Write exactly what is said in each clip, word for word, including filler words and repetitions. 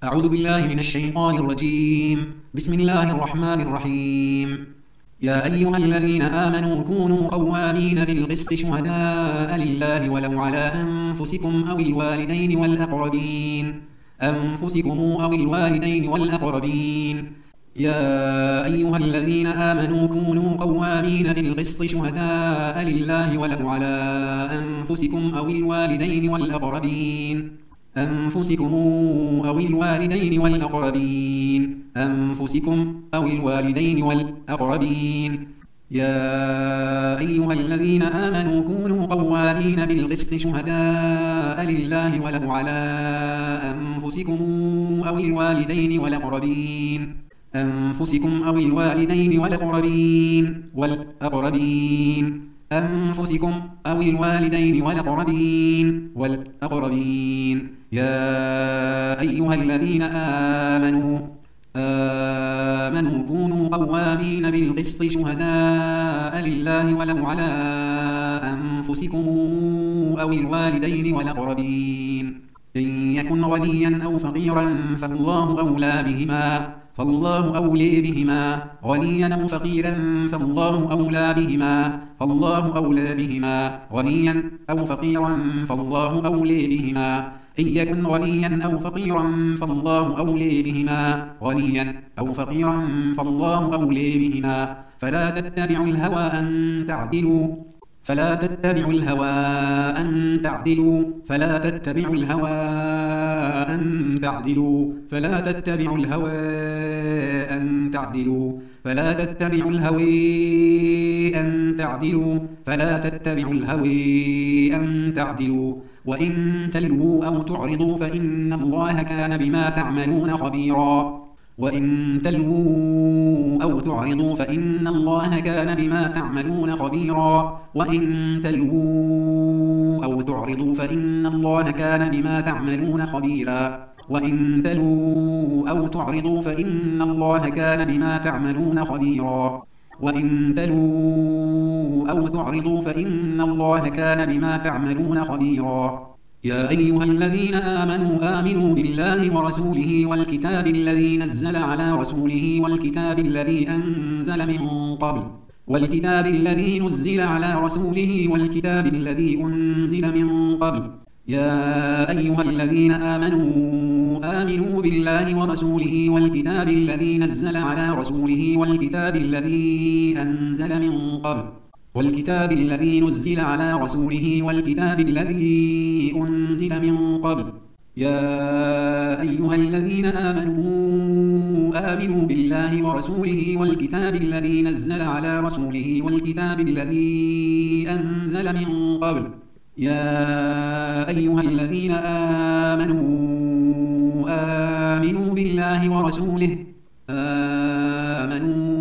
أعوذ بالله من الشيطان الرجيم. بسم الله الرحمن الرحيم. يا أيها الذين آمنوا كونوا قوامين بالقسط شهداء لله ولو على أنفسكم أو الوالدين والأقربين أنفسكم أو الوالدين والأقربين يا أيها الذين آمنوا كونوا قوامين بالقسط شهداء لله ولو على أنفسكم أو الوالدين والأقربين أنفسكم أو الوالدين والأقربين أنفسكم أو الوالدين والأقربين يا أيها الذين آمنوا كونوا قوامين بالقسط شهداء لله ولو على أنفسكم أو الوالدين والأقربين أنفسكم أو الوالدين والأقربين والأقربين أنفسكم أو الوالدين والأقربين والأقربين يا أيها الذين آمنوا آمنوا كونوا قوامين بالقسط شهداء لله ولو على أنفسكم أو الوالدين والأقربين إن يكن غنيا أو فقيرا فالله أولى بهما فالله أولي بهما غنيا أو فقيرا فالله أولى بهما فالله أولى بهما غنيا أو فقيرا فالله أولي بهما إن يكن غنيا أو فقيرا فالله أولي بهما غنيا أو فقيرا فالله أولي بهما فلا تتبعوا الهوى أن تعدلوا فلا تتبعوا الهوى أن تعدلوا فلا تتبعوا الهوى أن تعدلوا فلا تتبعوا الهوى أن تعدلوا فلا تتبعوا الهوى أن تعدلوا فلا تتبعوا الهوى أن تعدلوا وإن تلووا أو تعرضوا فإن الله كان بما تعملون خبيرا وإن تلووا أو تعرضوا فإن الله كان بما تعملون خبيرا وإن تلووا أو تعرضوا فإن الله كان بما تعملون خبيرا وإن تلووا أو تعرضوا فإن الله كان بما تعملون خبيرا وإن تلووا أو تعرضوا فإن الله كان بما تعملون خبيرا يا أيها الذين آمنوا آمنوا بالله ورسوله والكتاب الذي نزل على رسوله والكتاب الذي أنزل من قبل والكتاب الذي نزل على رسوله والكتاب الذي أنزل من قبل يا أيها الذين آمنوا آمنوا بالله ورسوله والكتاب الذي نزل على رسوله والكتاب الذي أنزل من قبل والكتاب الذي نزل على رسوله والكتاب الذي أنزل من قبل يا أيها الذين آمنوا آمنوا بالله ورسوله والكتاب الذي نزل على رسوله والكتاب الذي أنزل من قبل يا أيها الذين آمنوا آمنوا بالله ورسوله آمنوا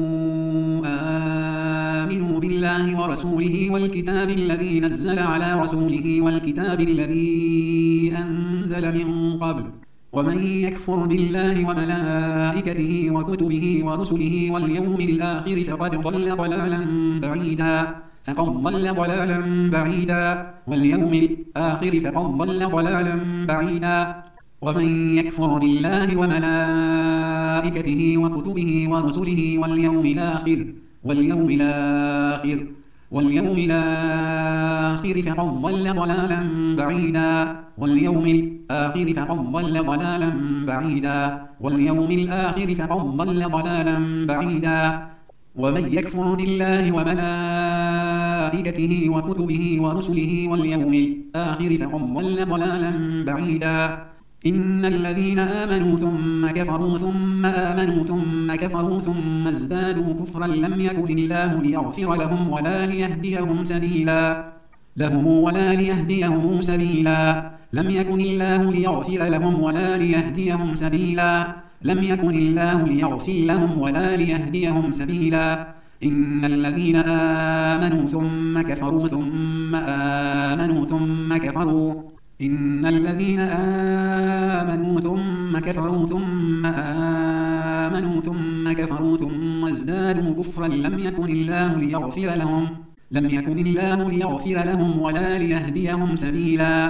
بالله ورسوله والكتاب الذي نزل على رسوله والكتاب الذي أنزل من قبل ومن يكفر بالله وملائكته وكتبه ورسله واليوم الآخر فقد ضل ضلالا بعيدا فقد ضل ضلالا بعيدا واليوم الآخر فقد ضل ضلالا بعيدا ومن يكفر بالله وملائكته وكتبه ورسله واليوم الآخر واليوم الآخر واليوم الآخر فقد ضل ضلالا بعيدا واليوم الآخر فقد ضل ضلالا بعيدا واليوم الآخر فقد ضل ضلالا بعيدا ومن يكفر بالله وملائكته وكتبه ورسله واليوم الآخر فقد ضل ضلالا بعيدا إن الذين آمنوا ثم كفروا ثم آمنوا ثم كفروا ثم ازدادوا كفرا لم يكن الله ليغفر لهم ولا ليهديهم سبيلا لهم ولا ليهديهم سبيلا لم يكن الله ليغفر لهم ولا ليهديهم سبيلا لم يكن الله ليغفر لهم ولا ليهديهم سبيلا إن الذين آمنوا ثم كفروا ثم آمنوا ثم كفروا إن الذين آمنوا ثم كفروا ثم آمنوا ثم كفروا ثم ازدادوا كفرا لم يكن الله ليغفر لهم لم يكن الله ليغفر لهم ولا ليهديهم سبيلا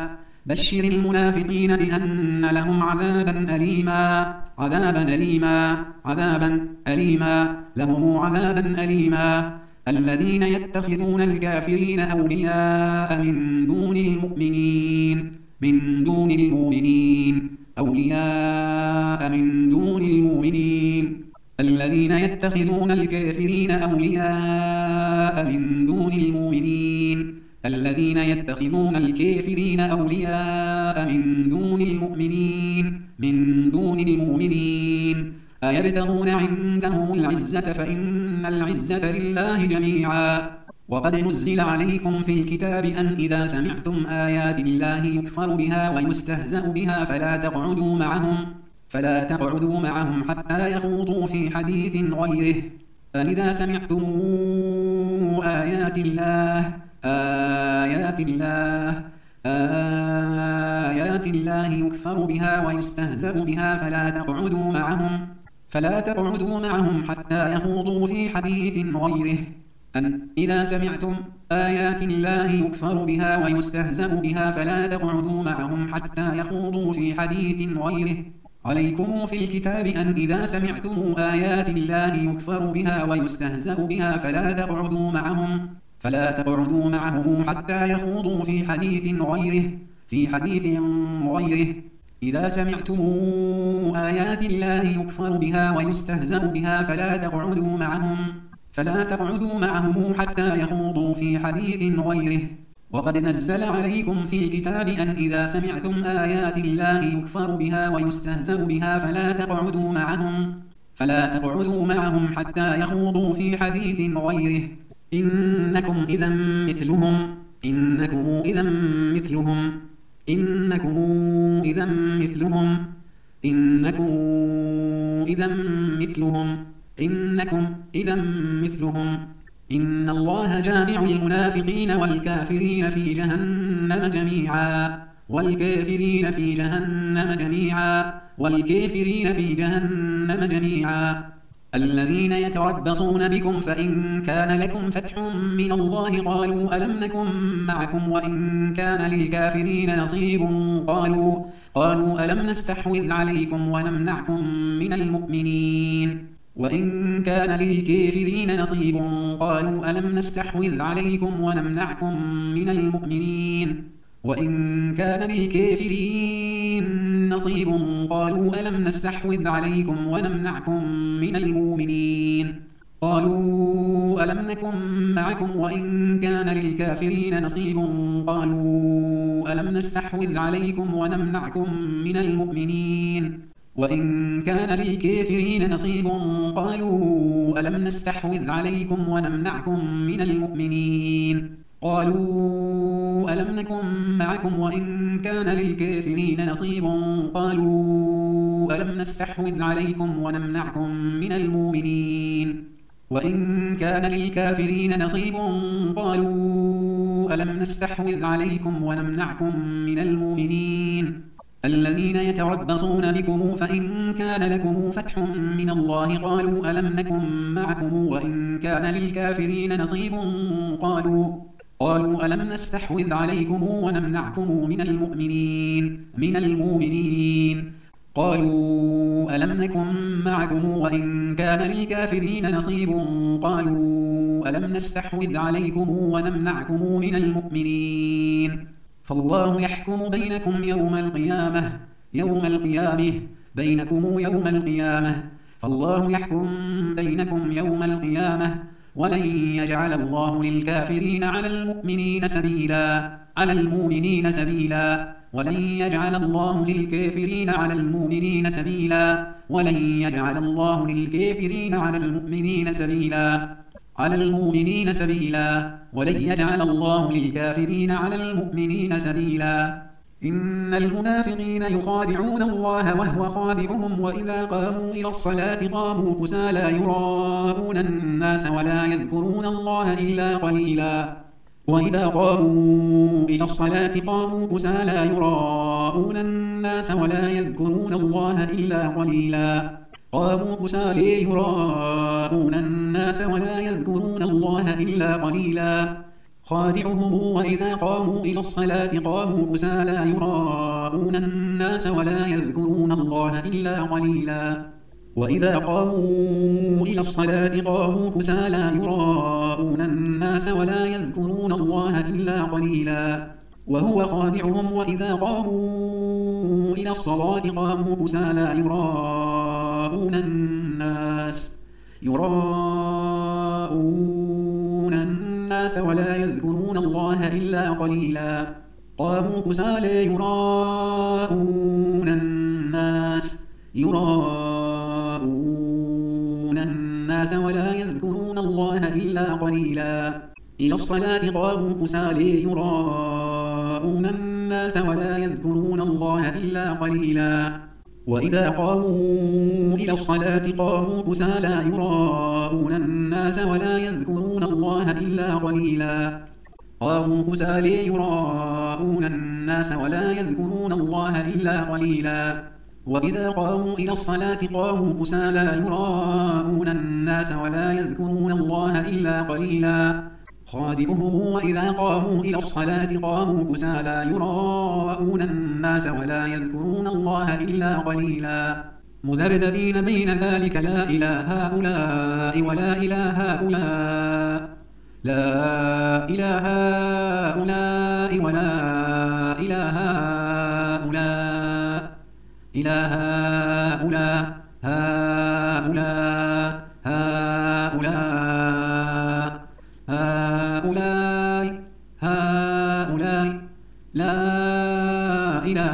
بشر المنافقين بأن لهم عذابا أليما عذابا أليما عذابا أليما لهم عذابا أليما الذين يتخذون الكافرين أولياء من دون المؤمنين من دون المؤمنين أولياء من دون المؤمنين الذين يتخذون الكافرين أولياء من دون المؤمنين الذين يتخذون الكافرين أولياء من دون المؤمنين من دون المؤمنين أيبتغون عندهم العزة فإن العزة لله جميعا وقد نزل عليكم في الكتاب أن إذا سمعتم آيات الله يكفر بها ويستهزأ بها فلا تقعدوا معهم فلا تقعدوا معهم حتى يخوضوا في حديث غيره أن إذا سمعتم آيات الله آيات الله آيات الله يكفر بها ويستهزأ بها فلا تقعدوا معهم فلا تقعدوا معهم حتى يخوضوا في حديث غيره أن إذا سمعتم آيات الله يكفر بها ويستهزأ بها فلا تقعدوا معهم حتى يخوضوا في حديث غيره عليكم في الكتاب أن إذا سمعتم آيات الله يكفر بها ويستهزأ بها فلا تقعدوا معهم فلا تقعدوا معهم حتى يخوضوا في حديث غيره في حديث غيره إذا سمعتم آيات الله يكفر بها ويستهزأ بها فلا تقعدوا معهم فلا تقعدوا معهم حتى يخوضوا في حديث غيره وقد نزل عليكم في الكتاب أن إذا سمعتم آيات الله يكفر بها ويستهزأ بها فلا تقعدوا معهم فلا تقعدوا معهم حتى يخوضوا في حديث غيره إنكم إذا مثلهم إنكم إذا مثلهم إنكم إذا مثلهم إنكم إذا مثلهم إنكم إذا مثلهم إن الله جامع المنافقين والكافرين في جهنم جميعا والكافرين في جهنم جميعا والكافرين في جهنم جميعا الذين يتربصون بكم فإن كان لكم فتح من الله قالوا ألم نكن معكم وإن كان للكافرين نصيب قالوا قالوا ألم نستحوذ عليكم ونمنعكم من المؤمنين وإن كان للكافرين نصيب قالوا ألم نستحوذ عليكم ونمنعكم من المؤمنين وإن كان للكافرين نصيب قالوا ألم نستحوذ عليكم ونمنعكم من المؤمنين قالوا ألم نكن معكم وإن كان للكافرين نصيب قالوا ألم نستحوذ عليكم ونمنعكم من المؤمنين وإن كان للكافرين نصيب قالوا ألم نستحوذ عليكم ونمنعكم من المؤمنين قالوا ألم نكن معكم وإن كان للكافرين نصيب قالوا ألم نستحوذ عليكم ونمنعكم من المؤمنين وإن كان للكافرين نصيب قالوا ألم نستحوذ عليكم ونمنعكم من المؤمنين الذين يتربصون بكم فإن كان لكم فتح من الله قالوا ألم نكن معكم وإن كان للكافرين نصيب قالوا قالوا ألم نستحوذ عليكم ونمنعكم من المؤمنين من المؤمنين قالوا ألم نكن معكم وإن كان للكافرين نصيب قالوا ألم نستحوذ عليكم ونمنعكم من المؤمنين فالله يحكم بينكم يوم القيامة يوم القيامة بينكم يوم القيامة فالله يحكم بينكم يوم القيامة ولن يجعل الله للكافرين على المؤمنين سبيلا على المؤمنين سبيلا ولن يجعل الله للكافرين على المؤمنين سبيلا ولن يجعل الله للكافرين على المؤمنين سبيلا على المؤمنين سبيلا ولن يجعل الله للكافرين على المؤمنين سبيلا إن المنافقين يخادعون الله وهو خادعهم وإذا قاموا إلى الصلاة قاموا كسالى يراءون الناس ولا يذكرون الله إلا قليلا وإذا قاموا إلى الصلاة قاموا كسالى يراءون الناس ولا يذكرون الله إلا قليلا قاموا كسالى يراءون الناس ولا يذكرون الله إلا قليلا خادعهم وإذا قاموا إلى الصلاة قاموا كسالى يراءون الناس ولا يذكرون الله إلا قليلا وإذا قاموا إلى الصلاة قاموا كسالى يراءون الناس ولا يذكرون الله إلا قليلا وهو خادعهم وإذا قاموا إلى الصلاة قاموا كسالى يراءون الناس يراءون الناس ولا يذكرون الله إلا قليلا قاموا كسالى يراءون الناس يراءون الناس ولا يذكرون الله إلا قليلا إلى الصلاة قاموا كسالى يراءون الناس ولا يذكرون الله إلا قليلا وإذا قاموا إلى الصلاة قاموا كسالى يراءون الناس ولا يذكرون الله إلا قليلا قاموا كسالى يراءون الناس ولا يذكرون الله إلا قليلا وإذا قاموا إلى الصلاة قاموا كسالى يراءون الناس ولا يذكرون الله إلا قليلا خادعهم وإذا قاموا إلى الصلاة قاموا كسالى يراءون الناس ولا يذكرون الله إلا قليلا مذبذبين بين ذلك لا إلى هؤلاء ولا إلى هؤلاء لا إلى هؤلاء ولا إلى هؤلاء إلى هؤلاء هؤلاء هؤلاء هؤلاء هؤلاء لا إلى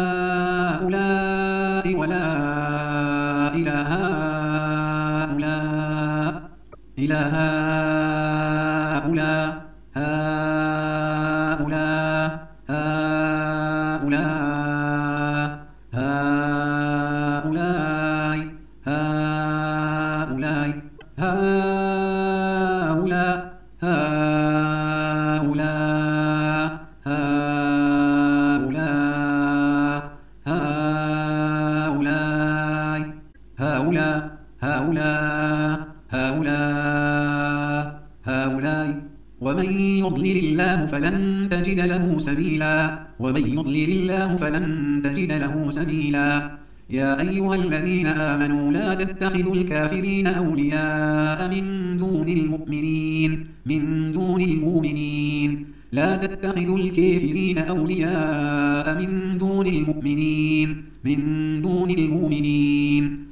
هؤلاء ولا إلى هؤلاء إلى هؤلاء هؤلاء هؤلاء هؤلاء هؤلاء هؤلاء هؤلاء هؤلاء هؤلاء هؤلاء هؤلاء هؤلاء ومن يضلل الله فلن تجد له سبيلا ومن يضلل الله فلن تجد له سبيلا يا أيها الذين آمنوا لا تتخذوا الكافرين أولياء من دون المؤمنين من دون المؤمنين لا تتخذوا الكافرين أولياء من دون المؤمنين من دون المؤمنين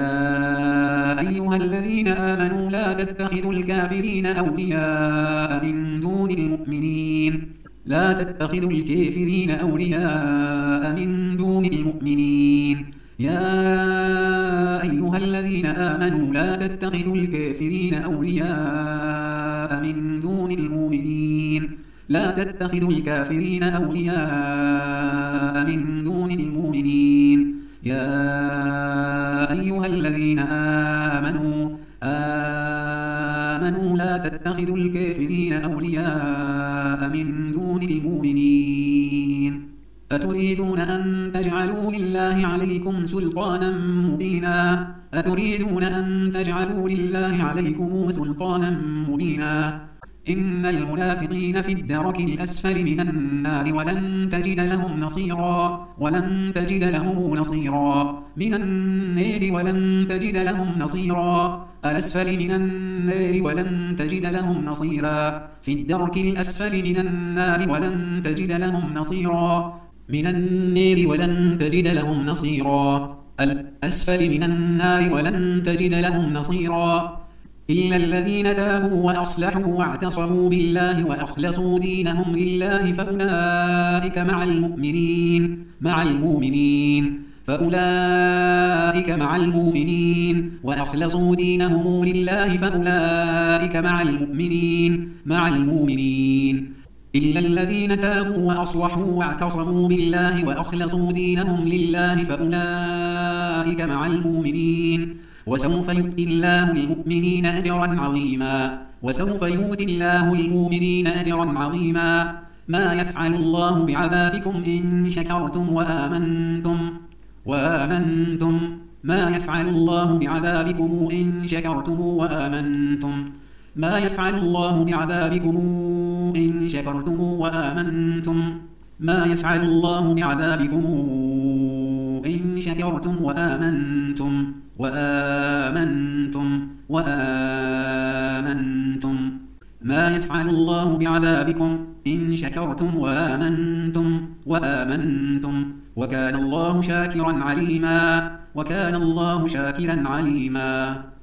يا أيها الذين آمنوا لا تتخذوا الكافرين أولياء من دون المؤمنين لا تتخذوا الكافرين أولياء من دون المؤمنين يا أيها الذين آمنوا لا تتخذوا الكافرين أولياء من دون المؤمنين لا تتخذوا الكافرين أولياء من دون المؤمنين يا أيها الذين آمنوا آمنوا لا تتخذوا الكافرين أولياء من دون المؤمنين أتريدون أن تجعلوا لله عليكم سلطانا مبينا أتريدون أن تجعلوا لله عليكم سلطانا مبينا إن المنافقين في الدرك الأسفل من النار ولن تجد لهم نصيرا ولن تجد لهم نصيرا من النار ولن تجد لهم نصيرا الأسفل من النار ولن تجد لهم نصيرا في الدرك الأسفل من النار ولن تجد لهم نصيرا من النار ولن تجد لهم نصيرا الأسفل من النار ولن تجد لهم نصيرا إلا الذين تابوا وأصلحوا واعتصموا بالله وأخلصوا دينهم لله فأولئك مع المؤمنين مع المؤمنين فأولئك مع المؤمنين وأخلصوا دينهم لله فأولئك مع المؤمنين مع المؤمنين إلا الذين تابوا وأصلحوا واعتصموا بالله وأخلصوا دينهم لله فأولئك مع المؤمنين وسوف يؤتي الله المؤمنين أجرا عظيما وسوف يؤتي الله المؤمنين أجرا عظيما ما يفعل الله بعذابكم إن شكرتم وآمنتم وآمنتم ما يفعل الله بعذابكم إن شكرتم وآمنتم ما يفعل الله بعذابكم إن شكرتم وآمنتم ما يفعل الله بعذابكم إن شكرتم وآمنتم وآمنتم وآمنتم ما يفعل الله بعذابكم إن شكرتم وآمنتم وآمنتم وكان الله شاكرا عليما وكان الله شاكرا عليما